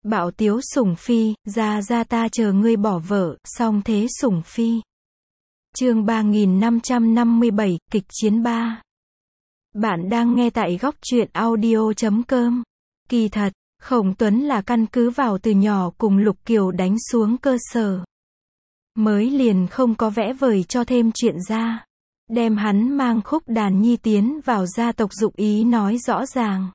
Bạo tiếu sủng phi, ra ta chờ ngươi bỏ vợ, song thế sủng phi. Chương 3557, kịch chiến 3. Bạn đang nghe tại góc truyện audio.com. Kỳ thật, Khổng Tuấn là căn cứ vào từ nhỏ cùng Lục Kiều đánh xuống cơ sở. Mới liền không có vẽ vời cho thêm chuyện ra. Đem hắn mang Khúc Đàn Nhi tiến vào gia tộc dụng ý nói rõ ràng.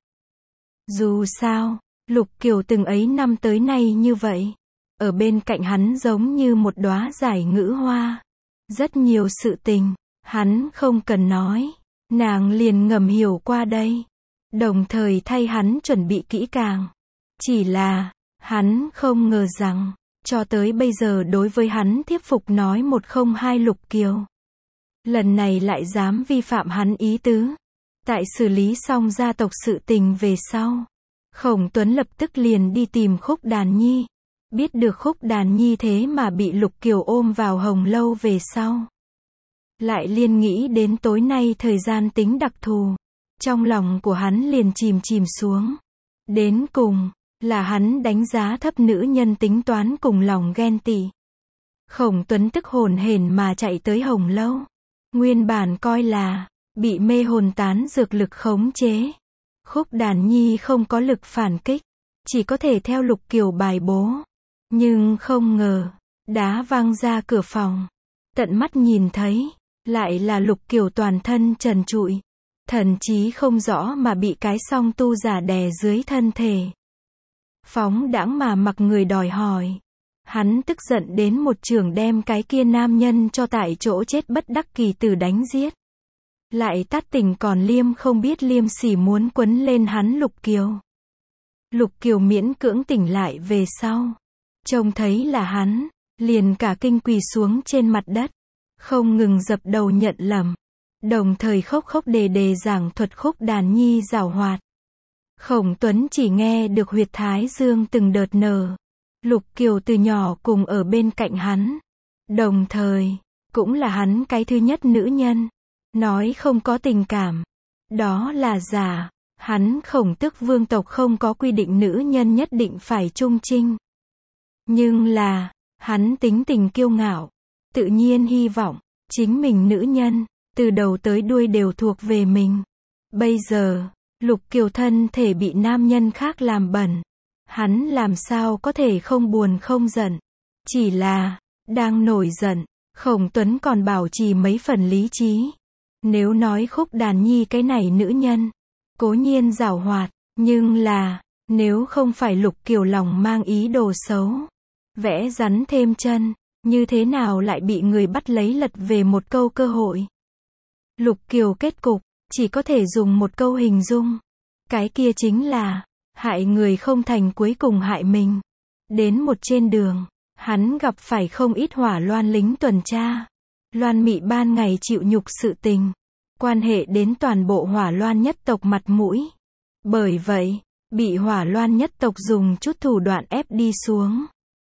Dù sao, Lục Kiều từng ấy năm tới nay như vậy. Ở bên cạnh hắn giống như một đóa giải ngữ hoa. Rất nhiều sự tình, hắn không cần nói. Nàng liền ngầm hiểu qua đây. Đồng thời thay hắn chuẩn bị kỹ càng. Chỉ là, hắn không ngờ rằng, cho tới bây giờ đối với hắn thuyết phục nói một không hai Lục Kiều. Lần này lại dám vi phạm hắn ý tứ. Tại xử lý xong gia tộc sự tình về sau. Khổng Tuấn lập tức liền đi tìm Khúc Đàn Nhi. Biết được Khúc Đàn Nhi thế mà bị Lục Kiều ôm vào Hồng Lâu về sau. Lại liên nghĩ đến tối nay thời gian tính đặc thù. Trong lòng của hắn liền chìm xuống. Đến cùng, là hắn đánh giá thấp nữ nhân tính toán cùng lòng ghen tị. Khổng Tuấn tức hồn hển mà chạy tới Hồng Lâu. Nguyên bản coi là, bị mê hồn tán dược lực khống chế. Khúc Đàn Nhi không có lực phản kích. Chỉ có thể theo Lục Kiều bài bố. Nhưng không ngờ, đá văng ra cửa phòng. Tận mắt nhìn thấy, lại là Lục Kiều toàn thân trần trụi. Thần trí không rõ mà bị cái song tu giả đè dưới thân thể. Phóng đãng mà mặc người đòi hỏi. Hắn tức giận đến một chưởng đem cái kia nam nhân cho tại chỗ chết bất đắc kỳ tử đánh giết. Lại tát tỉnh còn liêm không biết liêm sỉ muốn quấn lên hắn Lục Kiều. Lục Kiều miễn cưỡng tỉnh lại về sau. Trông thấy là hắn, liền cả kinh quỳ xuống trên mặt đất. Không ngừng dập đầu nhận lầm. Đồng thời khóc đề giảng thuật Khúc Đàn Nhi giảo hoạt. Khổng Tuấn chỉ nghe được huyệt thái dương từng đợt nở. Lục Kiều từ nhỏ cùng ở bên cạnh hắn. Đồng thời, cũng là hắn cái thứ nhất nữ nhân. Nói không có tình cảm. Đó là giả. Hắn Khổng Tước vương tộc không có quy định nữ nhân nhất định phải trung trinh. Nhưng là, hắn tính tình kiêu ngạo. Tự nhiên hy vọng, chính mình nữ nhân, từ đầu tới đuôi đều thuộc về mình. Bây giờ, Lục Kiều thân thể bị nam nhân khác làm bẩn. Hắn làm sao có thể không buồn không giận. Chỉ là, đang nổi giận, Khổng Tuấn còn bảo trì mấy phần lý trí. Nếu nói Khúc Đàn Nhi cái này nữ nhân, cố nhiên giảo hoạt, nhưng là, nếu không phải Lục Kiều lòng mang ý đồ xấu, vẽ rắn thêm chân, như thế nào lại bị người bắt lấy lật về một câu cơ hội. Lục Kiều kết cục, chỉ có thể dùng một câu hình dung. Cái kia chính là, hại người không thành cuối cùng hại mình. Đến một trên đường, hắn gặp phải không ít Hỏa Loan lính tuần tra. Loan Mị ban ngày chịu nhục sự tình. Quan hệ đến toàn bộ Hỏa Loan nhất tộc mặt mũi. Bởi vậy, bị Hỏa Loan nhất tộc dùng chút thủ đoạn ép đi xuống.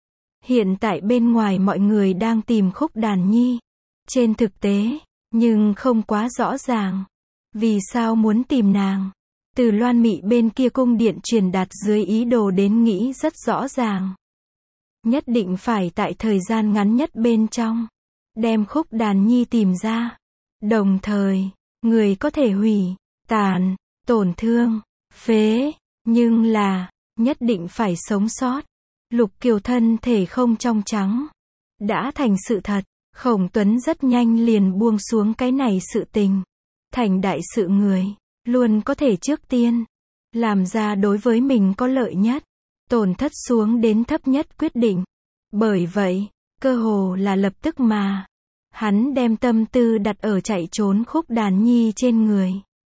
Hiện tại bên ngoài mọi người đang tìm Khúc Đàn Nhi. Trên thực tế, nhưng không quá rõ ràng. Vì sao muốn tìm nàng? Từ Loan Mị bên kia cung điện truyền đạt dưới ý đồ đến nghĩ rất rõ ràng. Nhất định phải tại thời gian ngắn nhất bên trong. Đem Khúc Đàn Nhi tìm ra. Đồng thời, người có thể hủy, tàn, tổn thương, phế. Nhưng là, nhất định phải sống sót. Lục Kiều thân thể không trong trắng. Đã thành sự thật. Khổng Tuấn rất nhanh liền buông xuống cái này sự tình. Thành đại sự người, luôn có thể trước tiên làm ra đối với mình có lợi nhất, tổn thất xuống đến thấp nhất quyết định. Bởi vậy, cơ hồ là lập tức mà hắn đem tâm tư đặt ở chạy trốn Khúc Đàn Nhi trên người.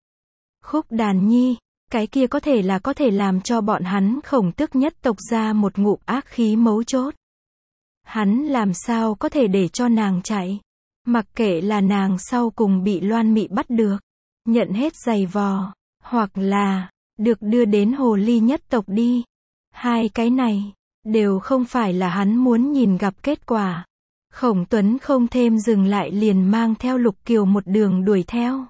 Khúc Đàn Nhi, cái kia có thể làm cho bọn hắn Khổng Tước nhất tộc ra một ngụm ác khí mấu chốt. Hắn làm sao có thể để cho nàng chạy. Mặc kệ là nàng sau cùng bị Loan Mị bắt được, nhận hết giày vò, hoặc là được đưa đến Hồ Ly nhất tộc đi. Hai cái này đều không phải là hắn muốn nhìn gặp kết quả. Khổng Tuấn không thêm dừng lại liền mang theo Lục Kiều một đường đuổi theo.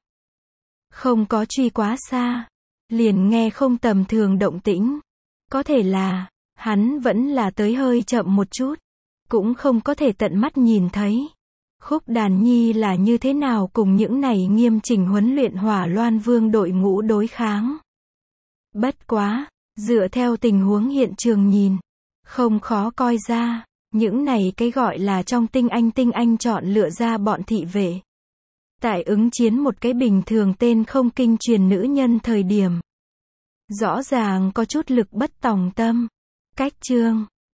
Không có truy quá xa, liền nghe không tầm thường động tĩnh. Có thể là Hắn vẫn là tới hơi chậm một chút. Cũng không có thể tận mắt nhìn thấy. Khúc Đàn Nhi là như thế nào cùng những này nghiêm chỉnh huấn luyện Hỏa Loan Vương đội ngũ đối kháng. Bất quá, dựa theo tình huống hiện trường nhìn, không khó coi ra, những này cái gọi là trong tinh anh chọn lựa ra bọn thị vệ. Tại ứng chiến một cái bình thường tên không kinh truyền nữ nhân thời điểm. Rõ ràng có chút lực bất tòng tâm. Cách chương